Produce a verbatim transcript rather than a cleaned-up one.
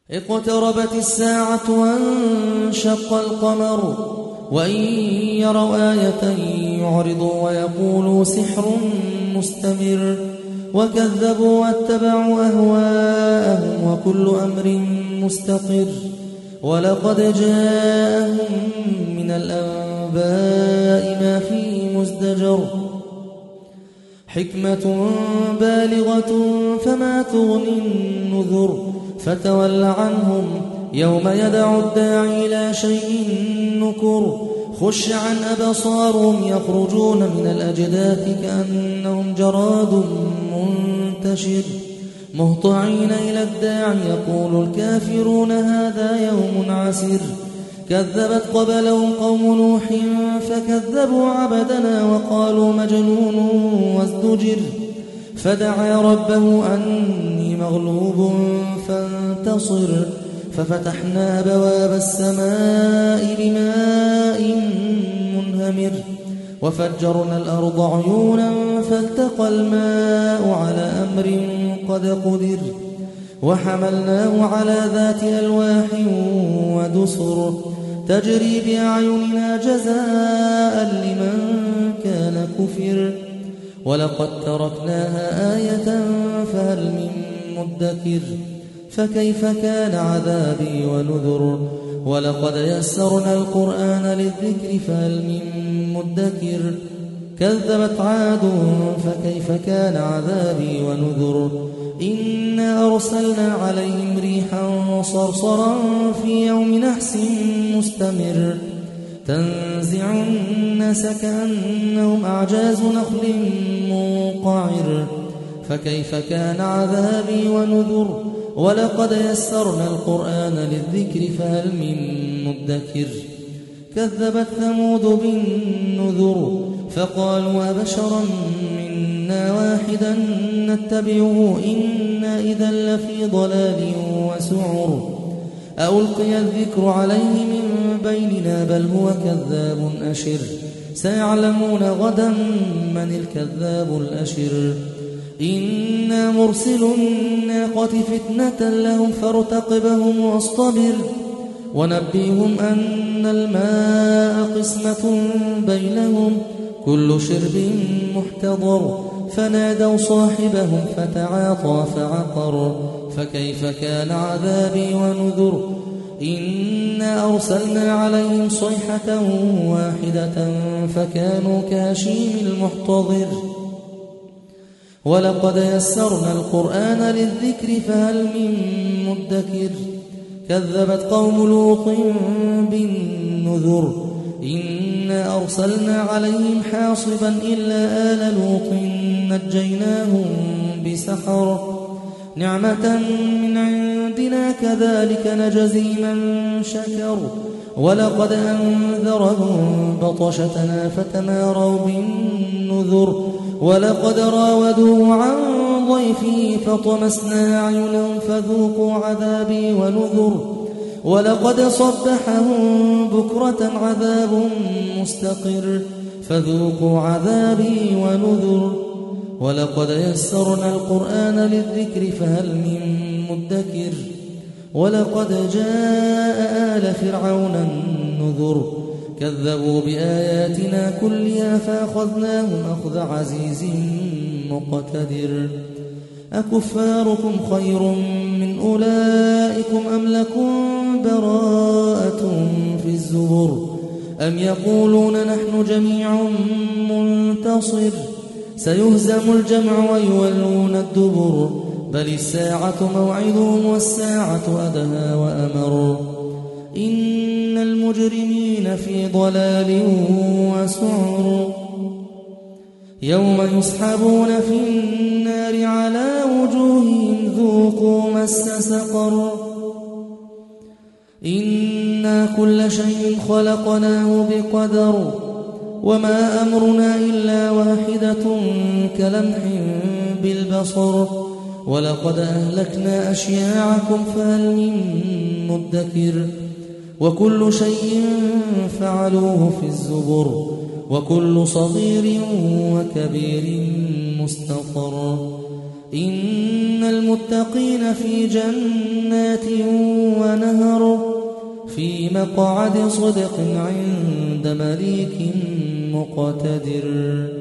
اقتربت الساعة وانشق القمر وإن يروا آية يعرضوا ويقولوا سحر مستمر وكذبوا واتبعوا أهواءهم وكل أمر مستقر ولقد جاءهم من الأنباء ما فيه مزدجر حكمة بالغة فما تغني النذر فتول عنهم يوم يدعو الداعي إلى شيء نكر خش عن أبصارهم يخرجون من الأجداث كأنهم جراد منتشر مهطعين إلى الداعي يقول الكافرون هذا يوم عسر كذبت قبلهم قوم نوح فكذبوا عبدنا وقالوا مجنون وازدجر فدعا ربه أني مغلوب فانتصر ففتحنا أبواب السماء بماء منهمر وفجرنا الأرض عيونا فالتقى الماء على أمر قد قدر وحملناه على ذات ألواح ودسر تجري بأعيننا جزاء لمن كان كفر ولقد تركناها آية فهل من مدكر فكيف كان عذابي ونذر ولقد يسرنا القرآن للذكر فهل من مدكر كذبت عاد فكيف كان عذابي ونذر إنا أرسلنا عليهم ريحا صرصرا في يوم نحس مستمر تنزع الناس كأنهم أعجاز نخل منقعر فكيف كان عذابي ونذر ولقد يسرنا القرآن للذكر فهل من مدكر كذبت ثمود بالنذر فقالوا أبشرا منا واحدا نتبعه إنا إذا لفي ضلال وسعر ألقي الذكر عليه من بيننا بل هو كذاب أشر سيعلمون غدا من الكذاب الأشر إنا مرسل الناقة فتنة لهم فارتقبهم واصطبر ونبئهم أن الماء قسمة بينهم كل شرب محتضر فنادوا صاحبهم فتعاطى فعقر فكيف كان عذابي ونذر إنا أرسلنا عليهم صيحة واحدة فكانوا كهشيم المحتضر ولقد يسرنا القرآن للذكر فهل من مدكر كذبت قوم لوط بالنذر إنا أرسلنا عليهم حاصبا إلا آل لوط نجيناهم بسحر نعمة من عندنا كذلك نجزي من شكر ولقد أنذرهم بطشتنا فتماروا بالنذر ولقد راودوه عن ضيفه فطمسنا أعينهم فذوقوا عذابي ونذر ولقد صبحهم بكرة عذاب مستقر فذوقوا عذابي ونذر ولقد يسرنا القرآن للذكر فهل من مدكر ولقد جاء آل فرعون النذر كذبوا بآياتنا كلها فأخذناهم أخذ عزيز مقتدر أكفاركم خير من أولئكم أم لكم براءة في الزبر أم يقولون نحن جميع منتصر سيهزم الجمع ويولون الدبر بل الساعة موعدهم والساعة أدهى وأمر إن المجرمين في ضلال وسعر يوم يسحبون في النار على وجوههم ذوقوا مس سقر إنا كل شيء خلقناه بقدر وما أمرنا إلا واحدة كلمح بالبصر ولقد أهلكنا أشياعكم فهل من مدكر وكل شيء فعلوه في الزبر وكل صغير وكبير مستطر إن المتقين في جنات مقعد صدق عند مليك مقتدر.